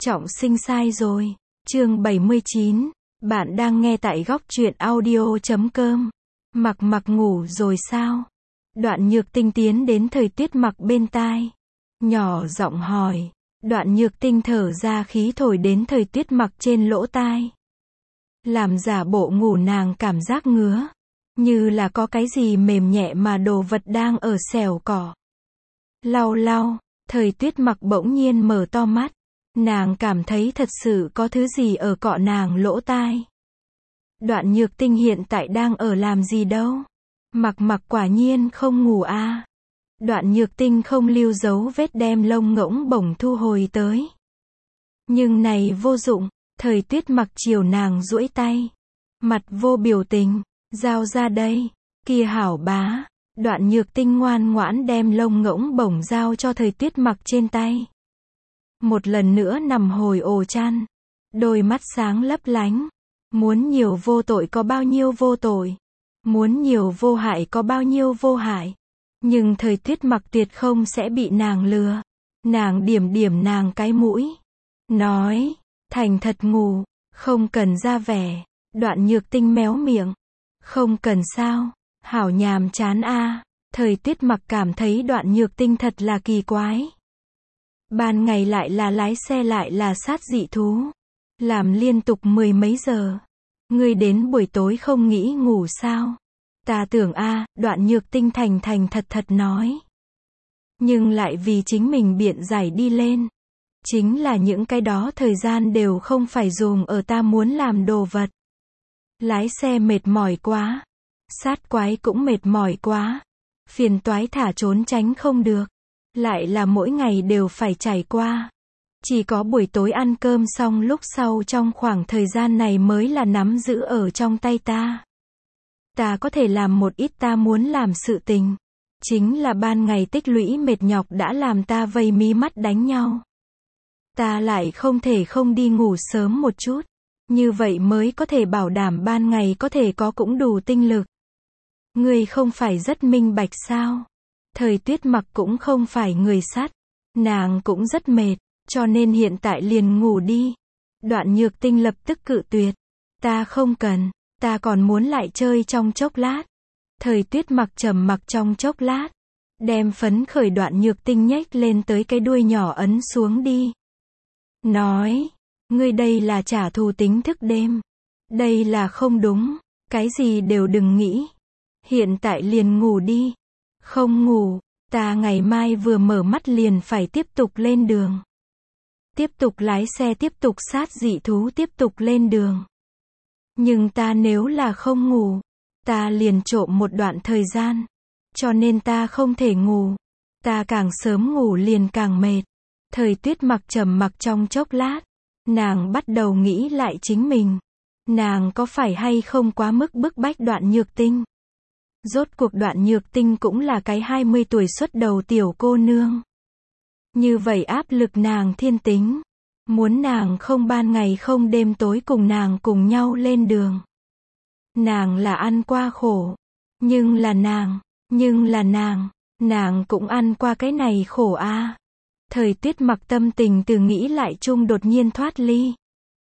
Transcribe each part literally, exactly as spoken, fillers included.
Trọng sinh sai rồi. Chương bảy mươi chín. Bạn đang nghe tại góc truyện audio chấm com. Mặc mặc ngủ rồi sao? Đoạn Nhược Tinh tiến đến Thời Tuyết Mặc bên tai. Nhỏ giọng hỏi. Đoạn Nhược Tinh thở ra khí thổi đến Thời Tuyết Mặc trên lỗ tai. Làm giả bộ ngủ, nàng cảm giác ngứa. Như là có cái gì mềm nhẹ mà đồ vật đang ở xẻo cỏ. Lau lau, Thời Tuyết Mặc bỗng nhiên mở to mắt. Nàng cảm thấy thật sự có thứ gì ở cọ nàng lỗ tai. Đoạn Nhược Tinh hiện tại đang ở làm gì đâu? Mặc mặc quả nhiên không ngủ à? Đoạn Nhược Tinh không lưu dấu vết đem lông ngỗng bổng thu hồi tới. Nhưng này vô dụng, Thời Tuyết Mặc chiều nàng duỗi tay. Mặt vô biểu tình, giao ra đây, kia hảo bá. Đoạn Nhược Tinh ngoan ngoãn đem lông ngỗng bổng giao cho Thời Tuyết Mặc trên tay. Một lần nữa nằm hồi ổ chăn. Đôi mắt sáng lấp lánh. Muốn nhiều vô tội có bao nhiêu vô tội. Muốn nhiều vô hại có bao nhiêu vô hại. Nhưng Thời Tuyết Mặc tuyệt không sẽ bị nàng lừa. Nàng điểm điểm nàng cái mũi. Nói, thành thật ngủ, không cần ra vẻ. Đoạn Nhược Tinh méo miệng. Không cần sao, hảo nhàm chán a. Thời Tuyết Mặc cảm thấy Đoạn Nhược Tinh thật là kỳ quái. Ban ngày lại là lái xe lại là sát dị thú. Làm liên tục mười mấy giờ. Ngươi đến buổi tối không nghĩ ngủ sao? Ta tưởng a, Đoạn Nhược Tinh thành thành thật thật nói. Nhưng lại vì chính mình biện giải đi lên. Chính là những cái đó thời gian đều không phải dùng ở ta muốn làm đồ vật. Lái xe mệt mỏi quá. Sát quái cũng mệt mỏi quá. Phiền toái thả trốn tránh không được. Lại là mỗi ngày đều phải trải qua. Chỉ có buổi tối ăn cơm xong lúc sau trong khoảng thời gian này mới là nắm giữ ở trong tay ta. Ta có thể làm một ít ta muốn làm sự tình. Chính là ban ngày tích lũy mệt nhọc đã làm ta vây mí mắt đánh nhau. Ta lại không thể không đi ngủ sớm một chút. Như vậy mới có thể bảo đảm ban ngày có thể có cũng đủ tinh lực. Ngươi không phải rất minh bạch sao? Thời Tuyết Mặc cũng không phải người sắt. Nàng cũng rất mệt, cho nên hiện tại liền ngủ đi. Đoạn Nhược Tinh lập tức cự tuyệt. Ta không cần, ta còn muốn lại chơi trong chốc lát. Thời Tuyết Mặc trầm mặc trong chốc lát. Đem phấn khởi Đoạn Nhược Tinh nhếch lên tới cái đuôi nhỏ ấn xuống đi. Nói, ngươi đây là trả thù tính thức đêm. Đây là không đúng, cái gì đều đừng nghĩ. Hiện tại liền ngủ đi. Không ngủ, ta ngày mai vừa mở mắt liền phải tiếp tục lên đường. Tiếp tục lái xe, tiếp tục sát dị thú, tiếp tục lên đường. Nhưng ta nếu là không ngủ, ta liền trộm một đoạn thời gian. Cho nên ta không thể ngủ. Ta càng sớm ngủ liền càng mệt. Thời Tuyết Mặc trầm mặc trong chốc lát. Nàng bắt đầu nghĩ lại chính mình. Nàng có phải hay không quá mức bức bách Đoạn Nhược Tinh? Rốt cuộc Đoạn Nhược Tinh cũng là cái hai mươi tuổi xuất đầu tiểu cô nương. Như vậy áp lực nàng thiên tính. Muốn nàng không ban ngày không đêm tối cùng nàng cùng nhau lên đường. Nàng là ăn qua khổ. Nhưng là nàng, nhưng là nàng, nàng cũng ăn qua cái này khổ a. À. Thời Tuyết Mặc tâm tình từ nghĩ lại chung đột nhiên thoát ly.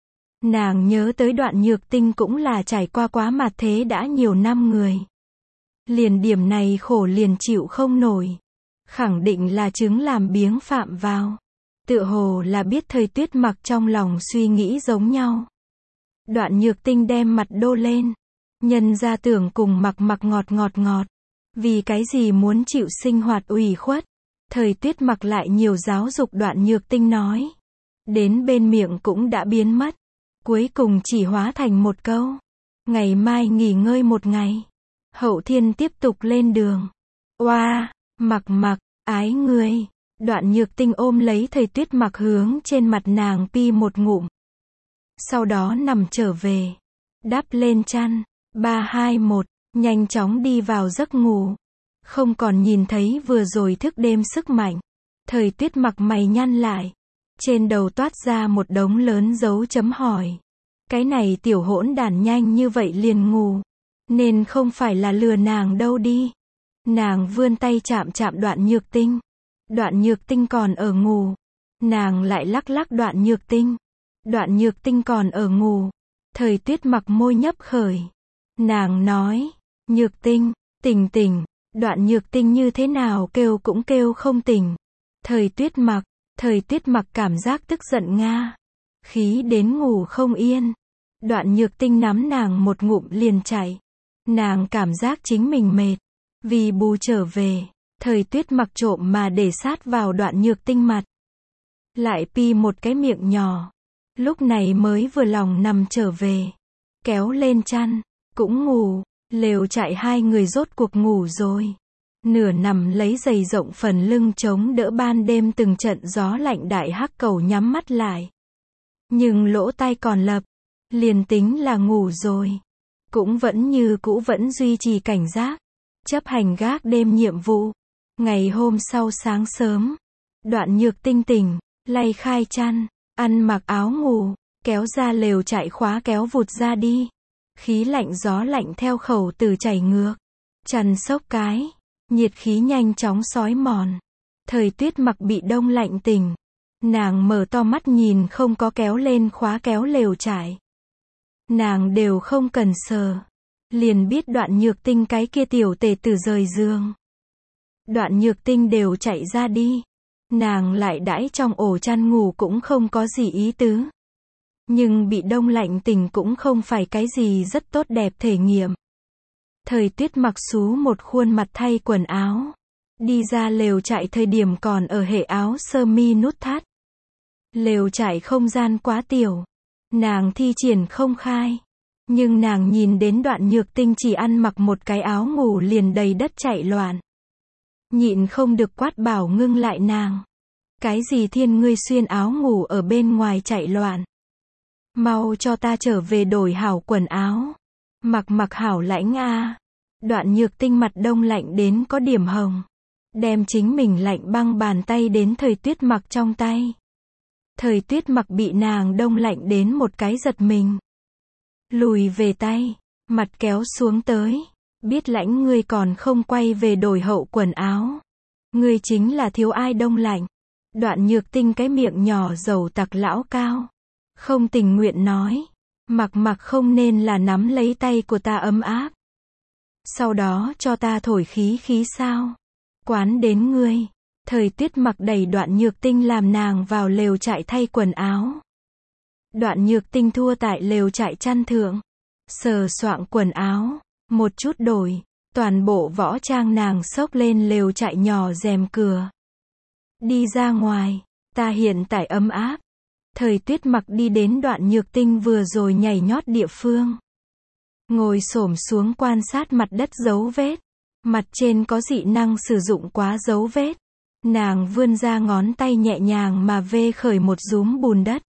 Nàng nhớ tới Đoạn Nhược Tinh cũng là trải qua quá mạt thế đã nhiều năm người. Liền điểm này khổ liền chịu không nổi. Khẳng định là chứng làm biếng phạm vào. Tựa hồ là biết Thời Tuyết Mặc trong lòng suy nghĩ giống nhau. Đoạn Nhược Tinh đem mặt đô lên. Nhân ra tưởng cùng mặc mặc ngọt ngọt ngọt. Vì cái gì muốn chịu sinh hoạt ủy khuất. Thời Tuyết Mặc lại nhiều giáo dục Đoạn Nhược Tinh nói. Đến bên miệng cũng đã biến mất. Cuối cùng chỉ hóa thành một câu. Ngày mai nghỉ ngơi một ngày. Hậu thiên tiếp tục lên đường. Oa, mặc mặc, ái ngươi. Đoạn Nhược Tinh ôm lấy Thời Tuyết Mặc hướng trên mặt nàng pi một ngụm. Sau đó nằm trở về. Đắp lên chăn. Ba hai một, nhanh chóng đi vào giấc ngủ. Không còn nhìn thấy vừa rồi thức đêm sức mạnh. Thời Tuyết Mặc mày nhăn lại. Trên đầu toát ra một đống lớn dấu chấm hỏi. Cái này tiểu hỗn đản nhanh như vậy liền ngủ. Nên không phải là lừa nàng đâu đi. Nàng vươn tay chạm chạm Đoạn Nhược Tinh. Đoạn Nhược Tinh còn ở ngủ. Nàng lại lắc lắc Đoạn Nhược Tinh. Đoạn Nhược Tinh còn ở ngủ. Thời Tuyết Mặc môi nhấp khởi. Nàng nói, Nhược Tinh, tỉnh tỉnh. Đoạn Nhược Tinh như thế nào kêu cũng kêu không tỉnh. Thời Tuyết Mặc, Thời Tuyết Mặc cảm giác tức giận nga. Khí đến ngủ không yên. Đoạn Nhược Tinh nắm nàng một ngụm liền chạy. Nàng cảm giác chính mình mệt. Vì bù trở về, Thời Tuyết Mặc trộm mà để sát vào Đoạn Nhược Tinh mặt. Lại pi một cái miệng nhỏ. Lúc này mới vừa lòng nằm trở về. Kéo lên chăn, cũng ngủ. Lều trại hai người rốt cuộc ngủ rồi. Nửa nằm lấy giày rộng phần lưng chống đỡ ban đêm từng trận gió lạnh, Đại Hắc Cầu nhắm mắt lại. Nhưng lỗ tai còn lập. Liền tính là ngủ rồi. Cũng vẫn như cũ vẫn duy trì cảnh giác. Chấp hành gác đêm nhiệm vụ. Ngày hôm sau sáng sớm. Đoạn Nhược Tinh tỉnh, lay khai chăn, ăn mặc áo ngủ, kéo ra lều trại khóa kéo vụt ra đi. Khí lạnh gió lạnh theo khẩu từ chảy ngược. Chăn xốc cái. Nhiệt khí nhanh chóng xói mòn. Thời Tuyết Mặc bị đông lạnh tỉnh. Nàng mở to mắt nhìn không có kéo lên khóa kéo lều trại. Nàng đều không cần sờ. Liền biết Đoạn Nhược Tinh cái kia tiểu tể tử rời giường. Đoạn Nhược Tinh đều chạy ra đi. Nàng lại đãi trong ổ chăn ngủ cũng không có gì ý tứ. Nhưng bị đông lạnh tỉnh cũng không phải cái gì rất tốt đẹp thể nghiệm. Thời Tuyết Mặc xú một khuôn mặt thay quần áo. Đi ra lều trại thời điểm còn ở hệ áo sơ mi nút thắt. Lều trại không gian quá tiểu. Nàng thi triển không khai. Nhưng nàng nhìn đến Đoạn Nhược Tinh chỉ ăn mặc một cái áo ngủ liền đầy đất chạy loạn. Nhịn không được quát bảo ngưng lại nàng. Cái gì thiên ngươi xuyên áo ngủ ở bên ngoài chạy loạn. Mau cho ta trở về đổi hảo quần áo. Mặc mặc hảo lãnh a. Đoạn Nhược Tinh mặt đông lạnh đến có điểm hồng. Đem chính mình lạnh băng bàn tay đến Thời Tuyết Mặc trong tay. Thời Tuyết Mặc bị nàng đông lạnh đến một cái giật mình. Lùi về tay, mặt kéo xuống tới. Biết lãnh ngươi còn không quay về đổi hậu quần áo. Ngươi chính là thiếu ai đông lạnh. Đoạn Nhược Tinh cái miệng nhỏ dầu tặc lão cao. Không tình nguyện nói. Mặc mặc không nên là nắm lấy tay của ta ấm áp. Sau đó cho ta thổi khí khí sao. Quán đến ngươi. Thời Tuyết Mặc đẩy Đoạn Nhược Tinh làm nàng vào lều trại thay quần áo. Đoạn Nhược Tinh thua tại lều trại chăn thượng. Sờ soạng quần áo. Một chút đổi. Toàn bộ võ trang nàng xốc lên lều trại nhỏ rèm cửa. Đi ra ngoài. Ta hiện tại ấm áp. Thời Tuyết Mặc đi đến Đoạn Nhược Tinh vừa rồi nhảy nhót địa phương. Ngồi xổm xuống quan sát mặt đất dấu vết. Mặt trên có dị năng sử dụng quá dấu vết. Nàng vươn ra ngón tay nhẹ nhàng mà vê khởi một dúm bùn đất.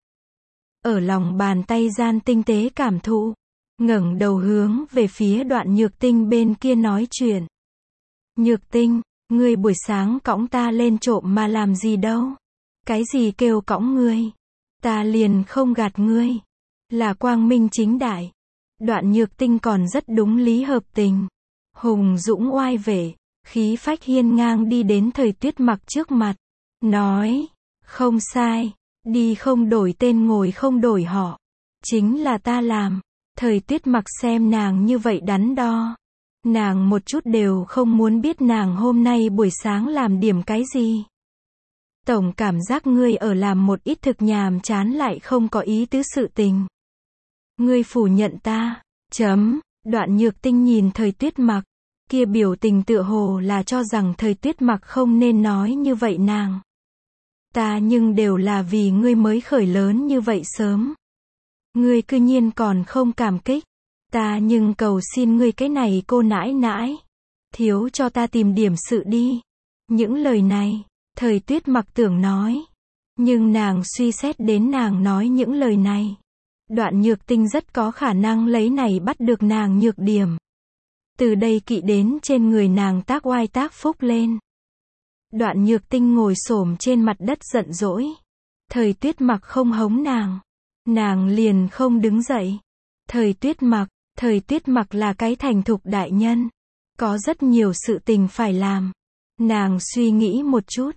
Ở lòng bàn tay gian tinh tế cảm thụ. Ngẩng đầu hướng về phía Đoạn Nhược Tinh bên kia nói chuyện. Nhược Tinh, ngươi buổi sáng cõng ta lên trộm mà làm gì đâu. Cái gì kêu cõng ngươi. Ta liền không gạt ngươi. Là quang minh chính đại. Đoạn Nhược Tinh còn rất đúng lý hợp tình. Hùng dũng oai vệ. Khí phách hiên ngang đi đến Thời Tuyết Mặc trước mặt. Nói. Không sai. Đi không đổi tên ngồi không đổi họ. Chính là ta làm. Thời Tuyết Mặc xem nàng như vậy đắn đo. Nàng một chút đều không muốn biết nàng hôm nay buổi sáng làm điểm cái gì. Tổng cảm giác ngươi ở làm một ít thực nhàm chán lại không có ý tứ sự tình. Ngươi phủ nhận ta. Chấm. Đoạn Nhược Tinh nhìn Thời Tuyết Mặc. Kia biểu tình tựa hồ là cho rằng Thời Tuyết Mặc không nên nói như vậy nàng. Ta nhưng đều là vì ngươi mới khởi lớn như vậy sớm. Ngươi cư nhiên còn không cảm kích. Ta nhưng cầu xin ngươi cái này cô nãi nãi. Thiếu cho ta tìm điểm sự đi. Những lời này, Thời Tuyết Mặc tưởng nói. Nhưng nàng suy xét đến nàng nói những lời này. Đoạn Nhược Tinh rất có khả năng lấy này bắt được nàng nhược điểm. Từ đây kỵ đến trên người nàng tác oai tác phúc lên. Đoạn Nhược Tinh ngồi xổm trên mặt đất giận dỗi. Thời Tuyết Mặc không hống nàng. Nàng liền không đứng dậy. Thời Tuyết Mặc, Thời Tuyết Mặc là cái thành thục đại nhân. Có rất nhiều sự tình phải làm. Nàng suy nghĩ một chút.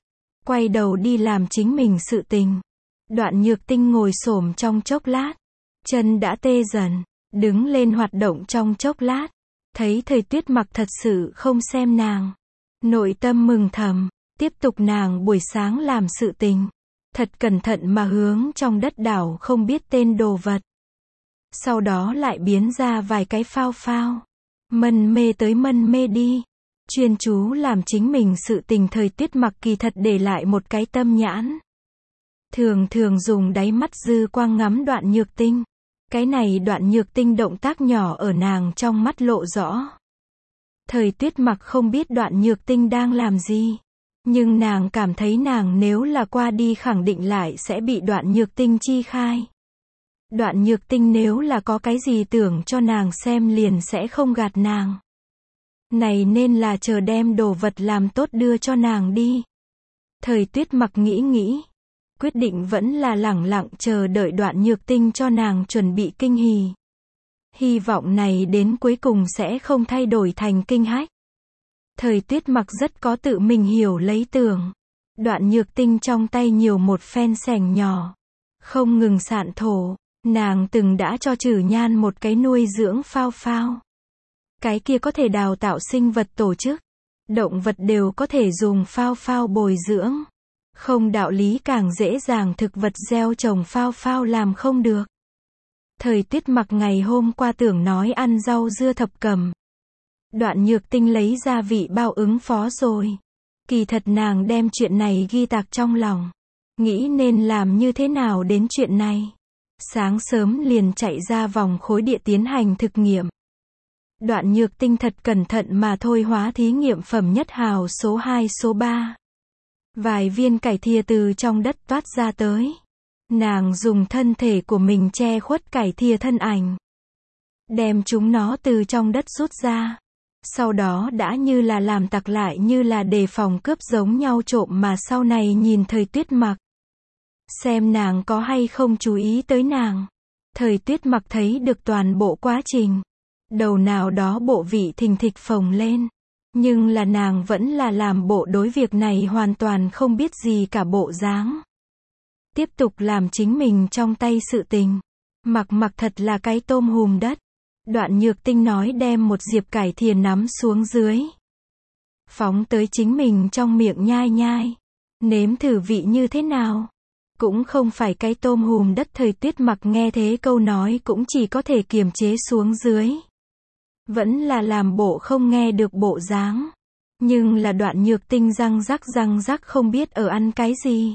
quay đầu đi làm chính mình sự tình. Đoạn Nhược Tinh ngồi xổm trong chốc lát, chân đã tê dần, đứng lên hoạt động trong chốc lát, thấy Thời Tuyết Mặc thật sự không xem nàng. Nội tâm mừng thầm, tiếp tục nàng buổi sáng làm sự tình. Thật cẩn thận mà hướng trong đất đảo không biết tên đồ vật. Sau đó lại biến ra vài cái phao phao. Mân mê tới mân mê đi. Chuyên chú làm chính mình sự tình. Thời Tuyết Mặc kỳ thật để lại một cái tâm nhãn. Thường thường dùng đáy mắt dư quang ngắm Đoạn Nhược Tinh. Cái này Đoạn Nhược Tinh động tác nhỏ ở nàng trong mắt lộ rõ. Thời Tuyết Mặc không biết Đoạn Nhược Tinh đang làm gì. Nhưng nàng cảm thấy nàng nếu là qua đi khẳng định lại sẽ bị Đoạn Nhược Tinh chi khai. Đoạn Nhược Tinh nếu là có cái gì tưởng cho nàng xem liền sẽ không gạt nàng. Này nên là chờ đem đồ vật làm tốt đưa cho nàng đi. Thời Tuyết Mặc nghĩ nghĩ. Quyết định vẫn là lẳng lặng chờ đợi Đoạn Nhược Tinh cho nàng chuẩn bị kinh hỉ. Hy vọng này đến cuối cùng sẽ không thay đổi thành kinh hách. Thời Tuyết Mặc rất có tự mình hiểu lấy tưởng. Đoạn Nhược Tinh trong tay nhiều một phen xẻng nhỏ. Không ngừng sạn thổ. Nàng từng đã cho Trử Nhan một cái nuôi dưỡng phao phao. Cái kia có thể đào tạo sinh vật tổ chức. Động vật đều có thể dùng phao phao bồi dưỡng. Không đạo lý càng dễ dàng thực vật gieo trồng phao phao làm không được. Thời Tuyết Mặc ngày hôm qua tưởng nói ăn rau dưa thập cẩm. Đoạn Nhược Tinh lấy gia vị bao ứng phó rồi. Kỳ thật nàng đem chuyện này ghi tạc trong lòng. Nghĩ nên làm như thế nào đến chuyện này. Sáng sớm liền chạy ra vòng khối địa tiến hành thực nghiệm. Đoạn Nhược Tinh thật cẩn thận mà thôi hóa thí nghiệm phẩm nhất hào số hai số ba. Vài viên cải thìa từ trong đất toát ra tới. Nàng dùng thân thể của mình che khuất cải thìa thân ảnh. Đem chúng nó từ trong đất rút ra. Sau đó đã như là làm tặc lại như là đề phòng cướp giống nhau trộm mà sau này nhìn Thời Tuyết Mặc. Xem nàng có hay không chú ý tới nàng. Thời Tuyết Mặc thấy được toàn bộ quá trình. Đầu nào đó bộ vị thình thịch phồng lên. Nhưng là nàng vẫn là làm bộ đối việc này hoàn toàn không biết gì cả bộ dáng. Tiếp tục làm chính mình trong tay sự tình. Mặc mặc thật là cái tôm hùm đất. Đoạn Nhược Tinh nói đem một diệp cải thìa nắm xuống dưới. Phóng tới chính mình trong miệng nhai nhai. Nếm thử vị như thế nào. Cũng không phải cái tôm hùm đất. Thời Tuyết Mặc nghe thế câu nói cũng chỉ có thể kiềm chế xuống dưới. Vẫn là làm bộ không nghe được bộ dáng. Nhưng là Đoạn Nhược Tinh răng rắc răng rắc không biết ở ăn cái gì.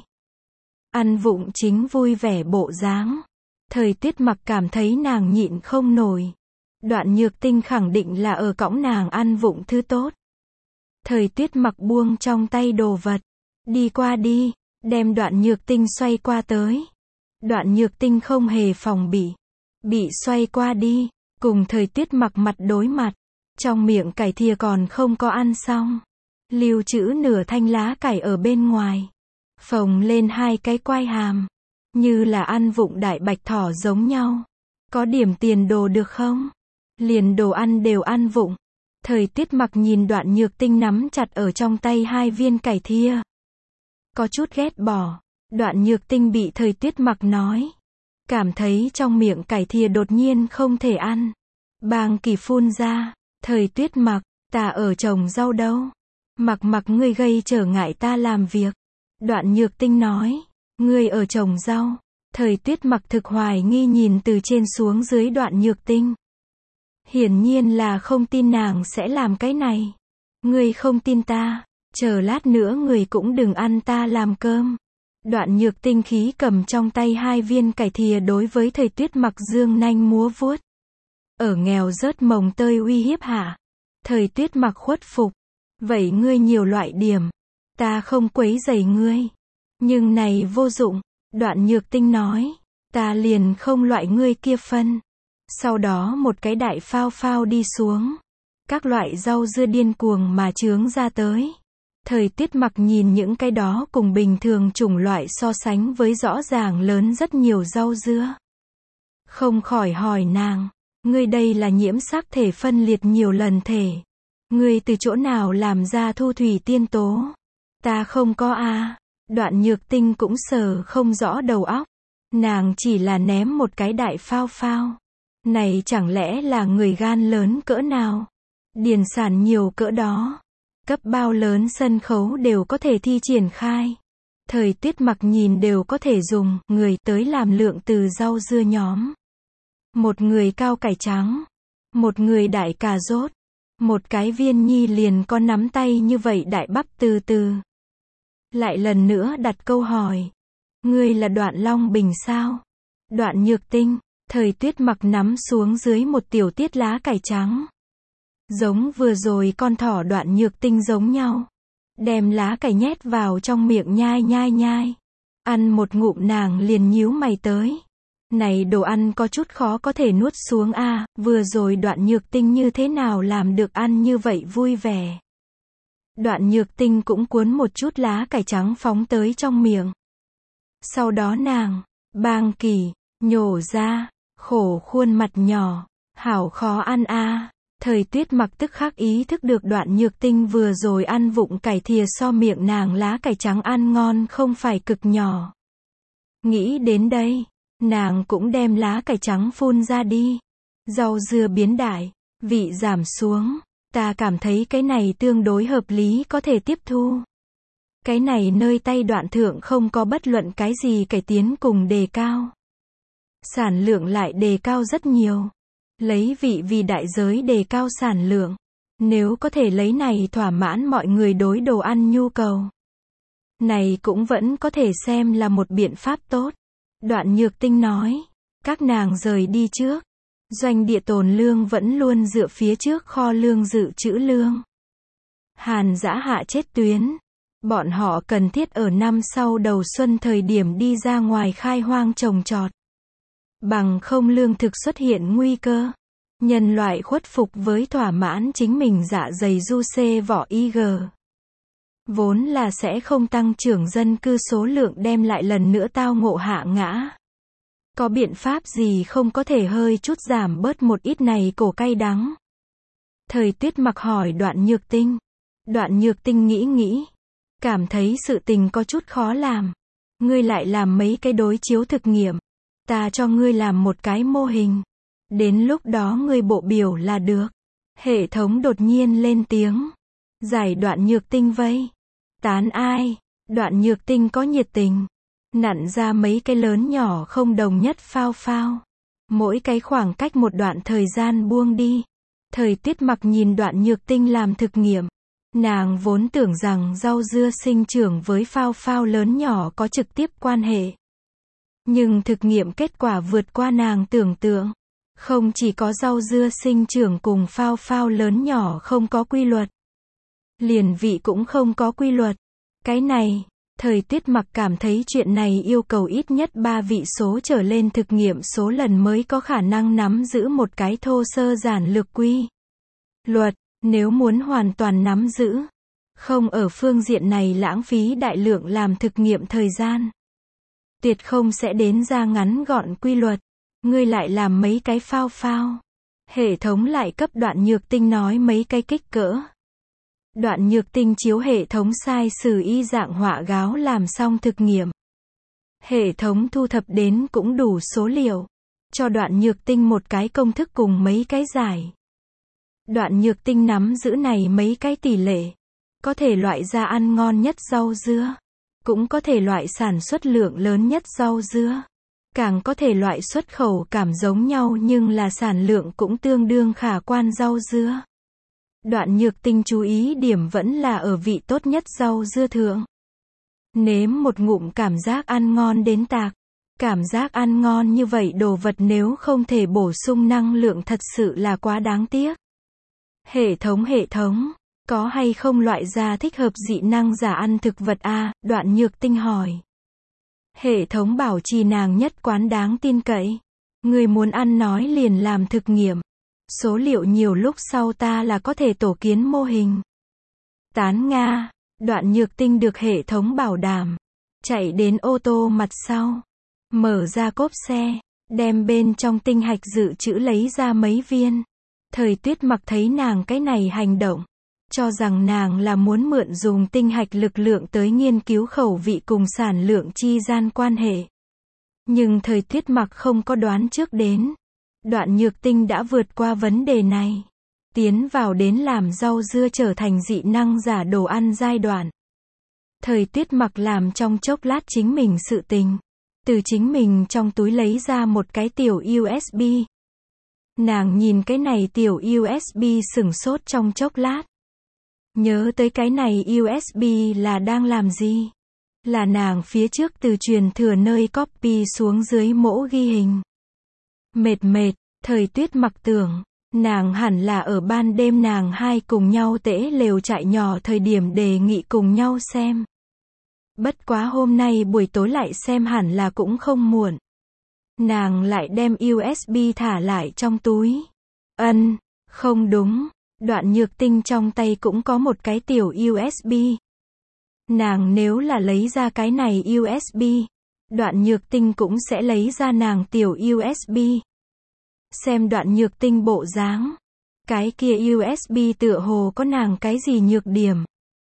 Ăn vụng chính vui vẻ bộ dáng. Thời Tuyết Mặc cảm thấy nàng nhịn không nổi. Đoạn Nhược Tinh khẳng định là ở cõng nàng ăn vụng thứ tốt. Thời Tuyết Mặc buông trong tay đồ vật. Đi qua đi, đem Đoạn Nhược Tinh xoay qua tới. Đoạn Nhược Tinh không hề phòng bị. Bị xoay qua đi, cùng Thời Tuyết Mặc mặt đối mặt. Trong miệng cải thìa còn không có ăn xong. Lưu trữ nửa thanh lá cải ở bên ngoài. Phồng lên hai cái quai hàm. Như là ăn vụng đại bạch thỏ giống nhau. Có điểm tiền đồ được không? Liền đồ ăn đều ăn vụng. Thời Tuyết Mặc nhìn Đoạn Nhược Tinh nắm chặt ở trong tay hai viên cải thìa. Có chút ghét bỏ. Đoạn Nhược Tinh bị Thời Tuyết Mặc nói. Cảm thấy trong miệng cải thìa đột nhiên không thể ăn. Bàng kỳ phun ra. Thời Tuyết Mặc, ta ở trồng rau đâu. Mặc mặc ngươi gây trở ngại ta làm việc. Đoạn Nhược Tinh nói. Ngươi ở trồng rau. Thời Tuyết Mặc thực hoài nghi nhìn từ trên xuống dưới Đoạn Nhược Tinh. Hiển nhiên là không tin nàng sẽ làm cái này. Ngươi không tin ta, chờ lát nữa ngươi cũng đừng ăn ta làm cơm. Đoạn Nhược Tinh khí cầm trong tay hai viên cải thìa đối với Thời Tuyết Mặc dương nanh múa vuốt. Ở nghèo rớt mồng tơi uy hiếp hạ. Thời Tuyết Mặc khuất phục. Vậy ngươi nhiều loại điểm. Ta không quấy rầy ngươi. Nhưng này vô dụng. Đoạn Nhược Tinh nói. Ta liền không loại ngươi kia phân. Sau đó một cái đại phao phao đi xuống. Các loại rau dưa điên cuồng mà chướng ra tới. Thời Tuyết Mặc nhìn những cái đó cùng bình thường chủng loại so sánh với rõ ràng lớn rất nhiều rau dưa. Không khỏi hỏi nàng. Ngươi đây là nhiễm sắc thể phân liệt nhiều lần thể. Ngươi từ chỗ nào làm ra thu thủy tiên tố? Ta không có a. Đoạn Nhược Tinh cũng sờ không rõ đầu óc. Nàng chỉ là ném một cái đại phao phao. Này chẳng lẽ là người gan lớn cỡ nào? Điền sản nhiều cỡ đó. Cấp bao lớn sân khấu đều có thể thi triển khai. Thời Tuyết Mặc nhìn đều có thể dùng người tới làm lượng từ rau dưa nhóm. Một người cao cải trắng. Một người đại cà rốt. Một cái viên nhi liền có nắm tay như vậy đại bắp từ từ. Lại lần nữa đặt câu hỏi. Ngươi là Đoạn Long Bình sao? Đoạn Nhược Tinh. Thời Tuyết Mặc nắm xuống dưới một tiểu tiết lá cải trắng. Giống vừa rồi con thỏ Đoạn Nhược Tinh giống nhau. Đem lá cải nhét vào trong miệng nhai nhai nhai. Ăn một ngụm nàng liền nhíu mày tới. Này đồ ăn có chút khó có thể nuốt xuống a, à, vừa rồi Đoạn Nhược Tinh như thế nào làm được ăn như vậy vui vẻ. Đoạn Nhược Tinh cũng cuốn một chút lá cải trắng phóng tới trong miệng. Sau đó nàng, bang kỳ, nhổ ra, khổ khuôn mặt nhỏ, hảo khó ăn a. À. Thời Tuyết Mặc tức khắc ý thức được Đoạn Nhược Tinh vừa rồi ăn vụng cải thìa so miệng nàng lá cải trắng ăn ngon không phải cực nhỏ. Nghĩ đến đây, nàng cũng đem lá cải trắng phun ra đi. Rau dưa biến đại, vị giảm xuống, ta cảm thấy cái này tương đối hợp lý có thể tiếp thu. Cái này nơi tay Đoạn thượng không có bất luận cái gì cải tiến cùng đề cao. Sản lượng lại đề cao rất nhiều. Lấy vị vì đại giới đề cao sản lượng. Nếu có thể lấy này thỏa mãn mọi người đối đồ ăn nhu cầu. Này cũng vẫn có thể xem là một biện pháp tốt. Đoạn Nhược Tinh nói. Các nàng rời đi trước. Doanh địa tồn lương vẫn luôn dựa phía trước kho lương dự trữ lương. Hàn Dã hạ chết tuyến. Bọn họ cần thiết ở năm sau đầu xuân thời điểm đi ra ngoài khai hoang trồng trọt. Bằng không lương thực xuất hiện nguy cơ. Nhân loại khuất phục với thỏa mãn chính mình dạ dày du xê vỏ i giê. Vốn là sẽ không tăng trưởng dân cư số lượng đem lại lần nữa tao ngộ hạ ngã. Có biện pháp gì không có thể hơi chút giảm bớt một ít này cổ cay đắng? Thời Tuyết Mặc hỏi Đoạn Nhược Tinh. Đoạn Nhược Tinh nghĩ nghĩ. Cảm thấy sự tình có chút khó làm. Ngươi lại làm mấy cái đối chiếu thực nghiệm. Ta cho ngươi làm một cái mô hình. Đến lúc đó ngươi bộ biểu là được. Hệ thống đột nhiên lên tiếng. Giải Đoạn Nhược Tinh vây. Tán ai? Đoạn Nhược Tinh có nhiệt tình. Nặn ra mấy cái lớn nhỏ không đồng nhất phao phao. Mỗi cái khoảng cách một đoạn thời gian buông đi. Thời Tuyết Mặc nhìn Đoạn Nhược Tinh làm thực nghiệm. Nàng vốn tưởng rằng rau dưa sinh trưởng với phao phao lớn nhỏ có trực tiếp quan hệ. Nhưng thực nghiệm kết quả vượt qua nàng tưởng tượng. Không chỉ có rau dưa sinh trưởng cùng phao phao lớn nhỏ không có quy luật. Liền vị cũng không có quy luật. Cái này, Thời Tuyết Mặc cảm thấy chuyện này yêu cầu ít nhất ba vị số trở lên thực nghiệm số lần mới có khả năng nắm giữ một cái thô sơ giản lược quy luật. Nếu muốn hoàn toàn nắm giữ, không ở phương diện này lãng phí đại lượng làm thực nghiệm thời gian. Tuyệt không sẽ đến ra ngắn gọn quy luật. Ngươi lại làm mấy cái phao phao. Hệ thống lại cấp Đoạn Nhược Tinh nói mấy cái kích cỡ. Đoạn Nhược Tinh chiếu hệ thống sai sử y dạng họa gáo làm xong thực nghiệm. Hệ thống thu thập đến cũng đủ số liệu. Cho Đoạn Nhược Tinh một cái công thức cùng mấy cái giải. Đoạn Nhược Tinh nắm giữ này mấy cái tỷ lệ. Có thể loại ra ăn ngon nhất rau dưa. Cũng có thể loại sản xuất lượng lớn nhất rau dưa. Càng có thể loại xuất khẩu cảm giống nhau nhưng là sản lượng cũng tương đương khả quan rau dưa. Đoạn Nhược Tinh chú ý điểm vẫn là ở vị tốt nhất rau dưa thượng. Nếm một ngụm cảm giác ăn ngon đến tạc. Cảm giác ăn ngon như vậy đồ vật nếu không thể bổ sung năng lượng thật sự là quá đáng tiếc. Hệ thống hệ thống, có hay không loại ra thích hợp dị năng giả ăn thực vật a? Đoạn Nhược Tinh hỏi. Hệ thống bảo trì nàng nhất quán đáng tin cậy. Người muốn ăn nói liền làm thực nghiệm. Số liệu nhiều lúc sau ta là có thể tổ kiến mô hình. Tán Nga, Đoạn Nhược Tinh được hệ thống bảo đảm. Chạy đến ô tô mặt sau. Mở ra cốp xe. Đem bên trong tinh hạch dự trữ lấy ra mấy viên. Thời Tuyết Mặc thấy nàng cái này hành động. cho rằng nàng là muốn mượn dùng tinh hạch lực lượng tới nghiên cứu khẩu vị cùng sản lượng chi gian quan hệ. Nhưng Thời Tuyết Mặc không có đoán trước đến. Đoạn Nhược Tinh đã vượt qua vấn đề này. Tiến vào đến làm rau dưa trở thành dị năng giả đồ ăn giai đoạn. Thời Tuyết Mặc làm trong chốc lát chính mình sự tình. Từ chính mình trong túi lấy ra một cái tiểu u ét bê. Nàng nhìn cái này tiểu u ét bê sửng sốt trong chốc lát. Nhớ tới cái này u ét bê là đang làm gì? Là nàng phía trước từ truyền thừa nơi copy xuống dưới mỗ ghi hình. Mệt mệt, Thời Tuyết Mặc tưởng, nàng hẳn là ở ban đêm nàng hai cùng nhau tễ lều trại nhỏ thời điểm đề nghị cùng nhau xem. Bất quá hôm nay buổi tối lại xem hẳn là cũng không muộn. Nàng lại đem u ét bê thả lại trong túi. Ân, không đúng, Đoạn Nhược Tinh trong tay cũng có một cái tiểu u ét bê. Nàng nếu là lấy ra cái này u ét bê, Đoạn Nhược Tinh cũng sẽ lấy ra nàng tiểu u ét bê. Xem Đoạn Nhược Tinh bộ dáng, cái kia u ét bê tựa hồ có nàng cái gì nhược điểm.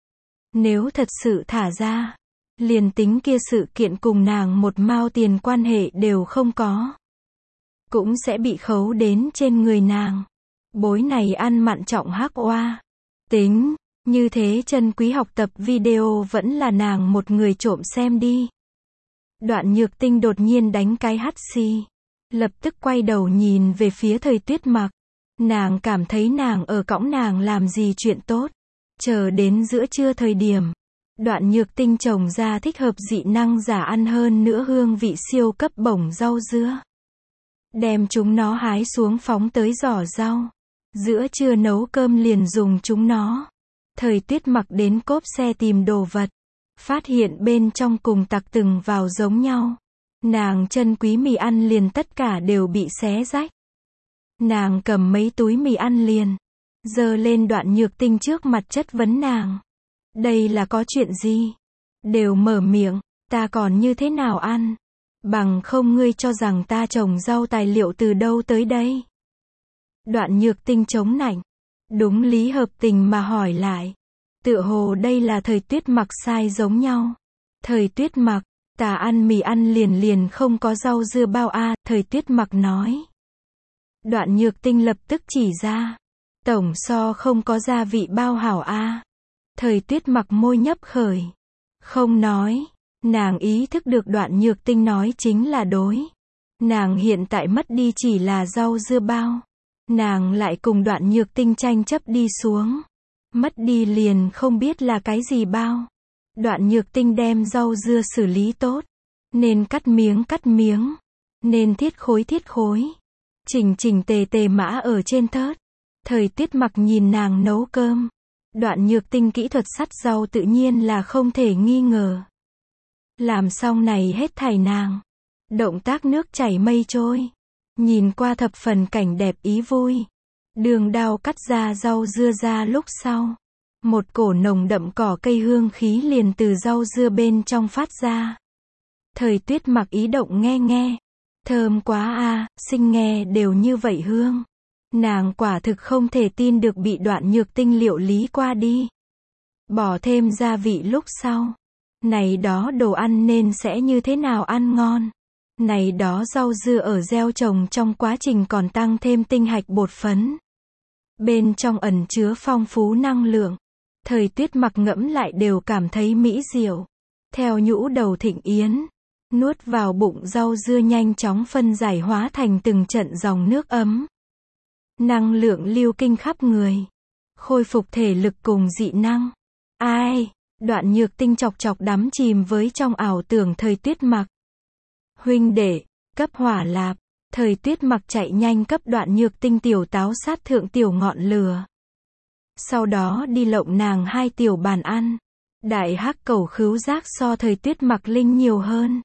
Nếu thật sự thả ra, liền tính kia sự kiện cùng nàng một mao tiền quan hệ đều không có, cũng sẽ bị khấu đến trên người nàng. Bối này ăn mặn trọng hắc oa. Tính, như thế chân quý học tập video vẫn là nàng một người trộm xem đi. Đoạn Nhược Tinh đột nhiên đánh cái hắt xì. Lập tức quay đầu nhìn về phía Thời Tuyết Mặc. Nàng cảm thấy nàng ở cõng nàng làm gì chuyện tốt. Chờ đến giữa trưa thời điểm. Đoạn Nhược Tinh trồng ra thích hợp dị năng giả ăn hơn nữa hương vị siêu cấp bổng rau dưa. Đem chúng nó hái xuống phóng tới giỏ rau. Giữa trưa nấu cơm liền dùng chúng nó. Thời Tuyết Mặc đến cốp xe tìm đồ vật. Phát hiện bên trong cùng tặc từng vào giống nhau. Nàng chân quý mì ăn liền tất cả đều bị xé rách. Nàng cầm mấy túi mì ăn liền. Giơ lên Đoạn Nhược Tinh trước mặt chất vấn nàng. Đây là có chuyện gì? Đều mở miệng, ta còn như thế nào ăn? Bằng không ngươi cho rằng ta trồng rau tài liệu từ đâu tới đây? Đoạn Nhược Tinh chống nạnh. Đúng lý hợp tình mà hỏi lại. Tựa hồ đây là Thời Tuyết Mặc sai giống nhau. Thời Tuyết Mặc, ta ăn mì ăn liền liền không có rau dưa bao a, à, Thời Tuyết Mặc nói. Đoạn Nhược Tinh lập tức chỉ ra. Tổng so không có gia vị bao hảo a. À. Thời Tuyết Mặc môi nhấp khởi. Không nói. Nàng ý thức được Đoạn Nhược Tinh nói chính là đối. Nàng hiện tại mất đi chỉ là rau dưa bao. Nàng lại cùng Đoạn Nhược Tinh tranh chấp đi xuống. Mất đi liền không biết là cái gì bao. Đoạn Nhược Tinh đem rau dưa xử lý tốt. Nên cắt miếng cắt miếng. Nên thiết khối thiết khối. Chỉnh chỉnh tề tề mã ở trên thớt. Thời Tuyết Mặc nhìn nàng nấu cơm. Đoạn Nhược Tinh kỹ thuật sắt rau tự nhiên là không thể nghi ngờ. Làm xong này hết thảy nàng. Động tác nước chảy mây trôi. Nhìn qua thập phần cảnh đẹp ý vui. Đường đao cắt ra rau dưa ra lúc sau. Một cổ nồng đậm cỏ cây hương khí liền từ rau dưa bên trong phát ra. Thời Tuyết Mặc ý động nghe nghe. Thơm quá a, à, xinh nghe đều như vậy hương. Nàng quả thực không thể tin được bị Đoạn Nhược Tinh liệu lý qua đi. Bỏ thêm gia vị lúc sau. Này đó đồ ăn nên sẽ như thế nào ăn ngon. Này đó rau dưa ở gieo trồng trong quá trình còn tăng thêm tinh hạch bột phấn. Bên trong ẩn chứa phong phú năng lượng. Thời Tuyết Mặc ngẫm lại đều cảm thấy mỹ diệu. Theo nhũ đầu thịnh yến. Nuốt vào bụng rau dưa nhanh chóng phân giải hóa thành từng trận dòng nước ấm. Năng lượng lưu kinh khắp người. Khôi phục thể lực cùng dị năng. Ai? Đoạn Nhược Tinh chọc chọc đắm chìm với trong ảo tưởng Thời Tuyết Mặc. Huynh đệ, cấp hỏa lạp. Thời Tuyết Mặc chạy nhanh cấp Đoạn Nhược Tinh tiểu táo sát thượng tiểu ngọn lửa. Sau đó đi lộng nàng hai tiểu bàn ăn. Đại hắc cẩu khứu giác so Thời Tuyết Mặc linh nhiều hơn.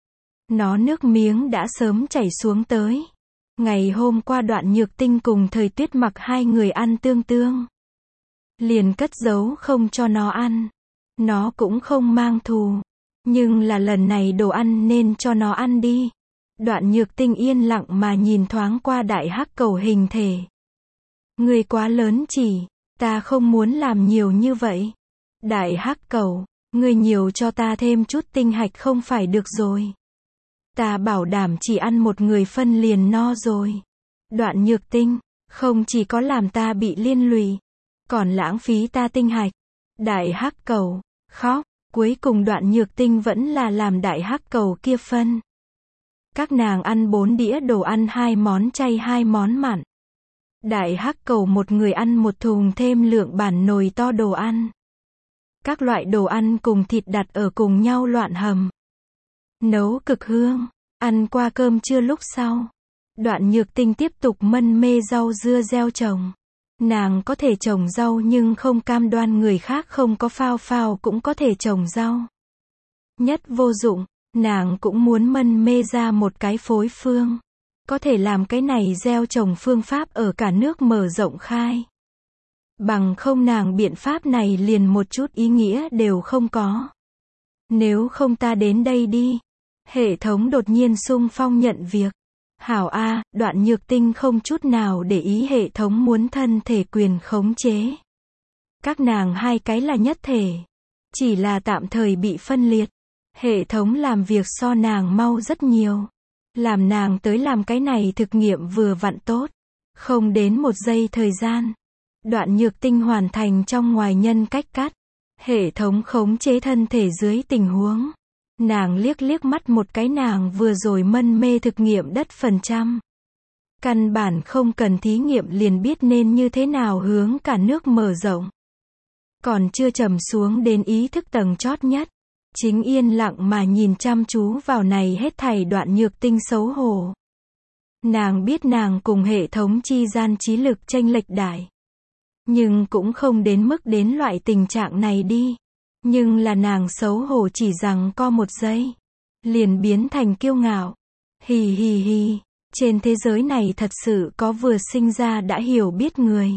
Nó nước miếng đã sớm chảy xuống tới. Ngày hôm qua Đoạn Nhược Tinh cùng Thời Tuyết Mặc hai người ăn tương tương. Liền cất giấu không cho nó ăn. Nó cũng không mang thù. Nhưng là lần này đồ ăn nên cho nó ăn đi. Đoạn Nhược Tinh yên lặng mà nhìn thoáng qua đại hắc cẩu hình thể. Người quá lớn chỉ. Ta không muốn làm nhiều như vậy. Đại hắc cầu, ngươi nhiều cho ta thêm chút tinh hạch không phải được rồi. Ta bảo đảm chỉ ăn một người phân liền no rồi. Đoạn Nhược Tinh, không chỉ có làm ta bị liên lụy, còn lãng phí ta tinh hạch. Đại hắc cầu, khóc, cuối cùng Đoạn Nhược Tinh vẫn là làm đại hắc cầu kia phân. Các nàng ăn bốn đĩa đồ ăn, hai món chay hai món mặn. Đại hắc cầu một người ăn một thùng thêm lượng bản nồi to đồ ăn. Các loại đồ ăn cùng thịt đặt ở cùng nhau loạn hầm. Nấu cực hương, ăn qua cơm trưa lúc sau. Đoạn Nhược Tinh tiếp tục mân mê rau dưa gieo trồng. Nàng có thể trồng rau nhưng không cam đoan người khác không có phao phao cũng có thể trồng rau. Nhất vô dụng, nàng cũng muốn mân mê ra một cái phối phương. Có thể làm cái này gieo trồng phương pháp ở cả nước mở rộng khai. Bằng không nàng biện pháp này liền một chút ý nghĩa đều không có. Nếu không ta đến đây đi. Hệ thống đột nhiên xung phong nhận việc. Hảo A, Đoạn Nhược Tinh không chút nào để ý hệ thống muốn thân thể quyền khống chế. Các nàng hai cái là nhất thể. Chỉ là tạm thời bị phân liệt. Hệ thống làm việc so nàng mau rất nhiều. Làm nàng tới làm cái này thực nghiệm vừa vặn tốt. Không đến một giây thời gian. Đoạn Nhược Tinh hoàn thành trong ngoài nhân cách cắt. Hệ thống khống chế thân thể dưới tình huống. Nàng liếc liếc mắt một cái nàng vừa rồi mân mê thực nghiệm đất phần trăm. Căn bản không cần thí nghiệm liền biết nên như thế nào hướng cả nước mở rộng. Còn chưa trầm xuống đến ý thức tầng chót nhất. Chính yên lặng mà nhìn chăm chú vào này hết thảy Đoạn Nhược Tinh xấu hổ. Nàng biết nàng cùng hệ thống chi gian trí lực chênh lệch đại. Nhưng cũng không đến mức đến loại tình trạng này đi. Nhưng là nàng xấu hổ chỉ rằng co một giây. Liền biến thành kiêu ngạo. Hì hì hì. Trên thế giới này thật sự có vừa sinh ra đã hiểu biết người.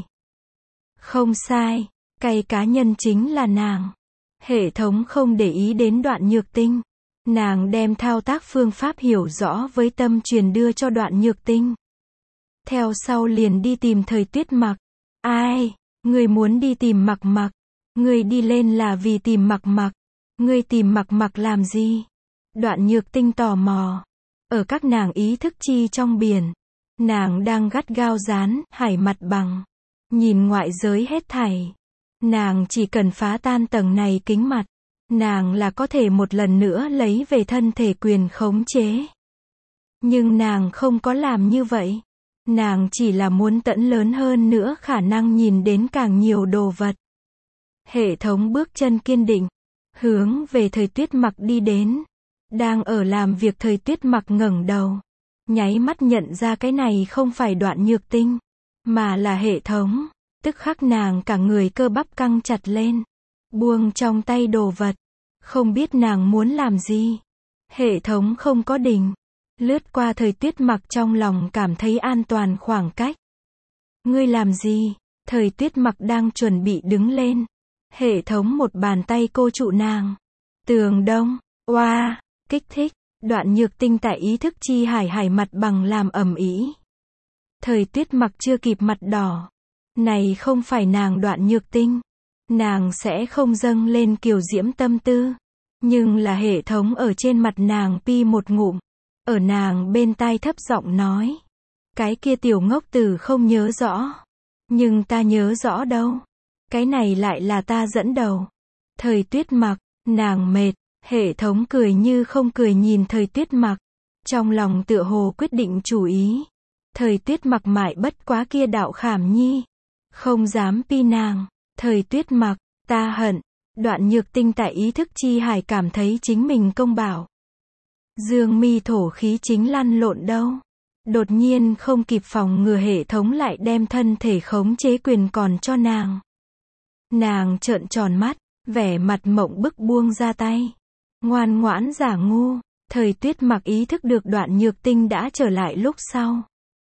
Không sai. Cái cá nhân chính là nàng. Hệ thống không để ý đến Đoạn Nhược Tinh. Nàng đem thao tác phương pháp hiểu rõ với tâm truyền đưa cho Đoạn Nhược Tinh. Theo sau liền đi tìm Thời Tuyết Mặc. Ai? Ngươi muốn đi tìm Mặc Mặc. Ngươi đi lên là vì tìm Mặc Mặc. Ngươi tìm Mặc Mặc làm gì? Đoạn Nhược Tinh tò mò. Ở các nàng ý thức chi trong biển. Nàng đang gắt gao dán, hải mặt bằng. Nhìn ngoại giới hết thảy. Nàng chỉ cần phá tan tầng này kính mặt. Nàng là có thể một lần nữa lấy về thân thể quyền khống chế. Nhưng nàng không có làm như vậy. Nàng chỉ là muốn tận lớn hơn nữa khả năng nhìn đến càng nhiều đồ vật. Hệ thống bước chân kiên định. Hướng về Thời Tuyết Mặc đi đến. Đang ở làm việc Thời Tuyết Mặc ngẩng đầu. Nháy mắt nhận ra cái này không phải Đoạn Nhược Tinh. Mà là hệ thống. Tức khắc nàng cả người cơ bắp căng chặt lên. Buông trong tay đồ vật. Không biết nàng muốn làm gì. Hệ thống không có đình. Lướt qua Thời Tuyết Mặc trong lòng cảm thấy an toàn khoảng cách. Ngươi làm gì? Thời Tuyết Mặc đang chuẩn bị đứng lên. Hệ thống một bàn tay cô trụ nàng. Tường Đông. Oa. Kích thích. Đoạn Nhược Tinh tại ý thức chi hải hải mặt bằng làm ầm ĩ. Thời Tuyết Mặc chưa kịp mặt đỏ. Này không phải nàng Đoạn Nhược Tinh. Nàng sẽ không dâng lên kiều diễm tâm tư. Nhưng là hệ thống ở trên mặt nàng pi một ngụm. Ở nàng bên tai thấp giọng nói. Cái kia tiểu ngốc tử không nhớ rõ. Nhưng ta nhớ rõ đâu. Cái này lại là ta dẫn đầu. Thời Tuyết Mặc, nàng mệt. Hệ thống cười như không cười nhìn Thời Tuyết Mặc. Trong lòng tựa hồ quyết định chủ ý. Thời Tuyết Mặc mãi bất quá kia đạo khảm nhi. Không dám pi nàng. Thời Tuyết Mặc, ta hận. Đoạn Nhược Tinh tại ý thức chi hải cảm thấy chính mình công bảo. Dương mi thổ khí chính lăn lộn đâu. Đột nhiên không kịp phòng ngừa hệ thống lại đem thân thể khống chế quyền còn cho nàng. Nàng trợn tròn mắt, vẻ mặt mộng bức buông ra tay. Ngoan ngoãn giả ngu. Thời Tuyết Mặc ý thức được Đoạn Nhược Tinh đã trở lại lúc sau.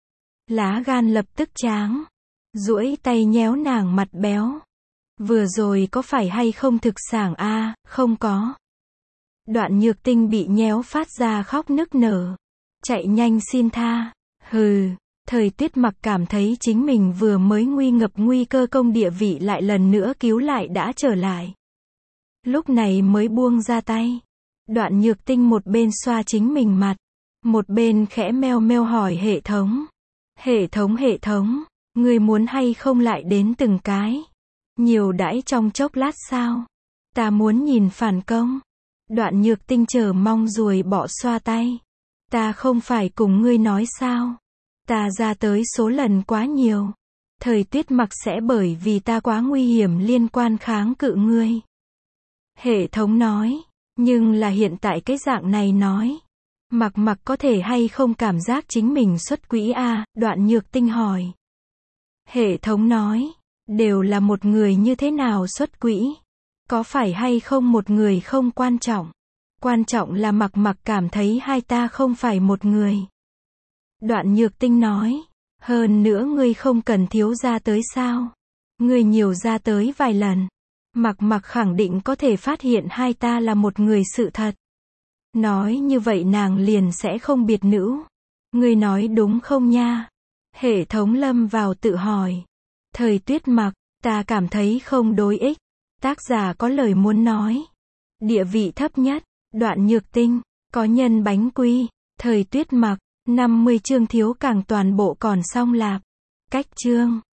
Lá gan lập tức tráng. Duỗi tay nhéo nàng mặt béo. Vừa rồi có phải hay không thực sảng a? À, không có. Đoạn Nhược Tinh bị nhéo phát ra khóc nức nở. Chạy nhanh xin tha. Hừ. Thời Tuyết Mặc cảm thấy chính mình vừa mới nguy ngập nguy cơ công địa vị lại lần nữa cứu lại đã trở lại. Lúc này mới buông ra tay. Đoạn Nhược Tinh một bên xoa chính mình mặt, một bên khẽ meo meo hỏi hệ thống. Hệ thống hệ thống, ngươi muốn hay không lại đến từng cái? Nhiều đãi trong chốc lát sao? Ta muốn nhìn phản công. Đoạn Nhược Tinh chờ mong ruồi bọ xoa tay. Ta không phải cùng ngươi nói sao? Ta ra tới số lần quá nhiều. Thời Tuyết Mặc sẽ bởi vì ta quá nguy hiểm liên quan kháng cự ngươi. Hệ thống nói, nhưng là hiện tại cái dạng này nói. Mặc Mặc có thể hay không cảm giác chính mình xuất quỹ a? Đoạn Nhược Tinh hỏi. Hệ thống nói, đều là một người như thế nào xuất quỹ? Có phải hay không một người không quan trọng. Quan trọng là Mặc Mặc cảm thấy hai ta không phải một người. Đoạn Nhược Tinh nói, hơn nữa ngươi không cần thiếu ra tới sao? Ngươi nhiều ra tới vài lần. Mặc Mặc khẳng định có thể phát hiện hai ta là một người sự thật. Nói như vậy nàng liền sẽ không biệt nữ. Ngươi nói đúng không nha? Hệ thống lâm vào tự hỏi. Thời Tuyết Mặc, ta cảm thấy không đối ích. Tác giả có lời muốn nói. Địa vị thấp nhất, Đoạn Nhược Tinh, có nhân bánh quy. Thời Tuyết Mặc, năm mươi chương thiếu càng toàn bộ còn xong lạp. Cách chương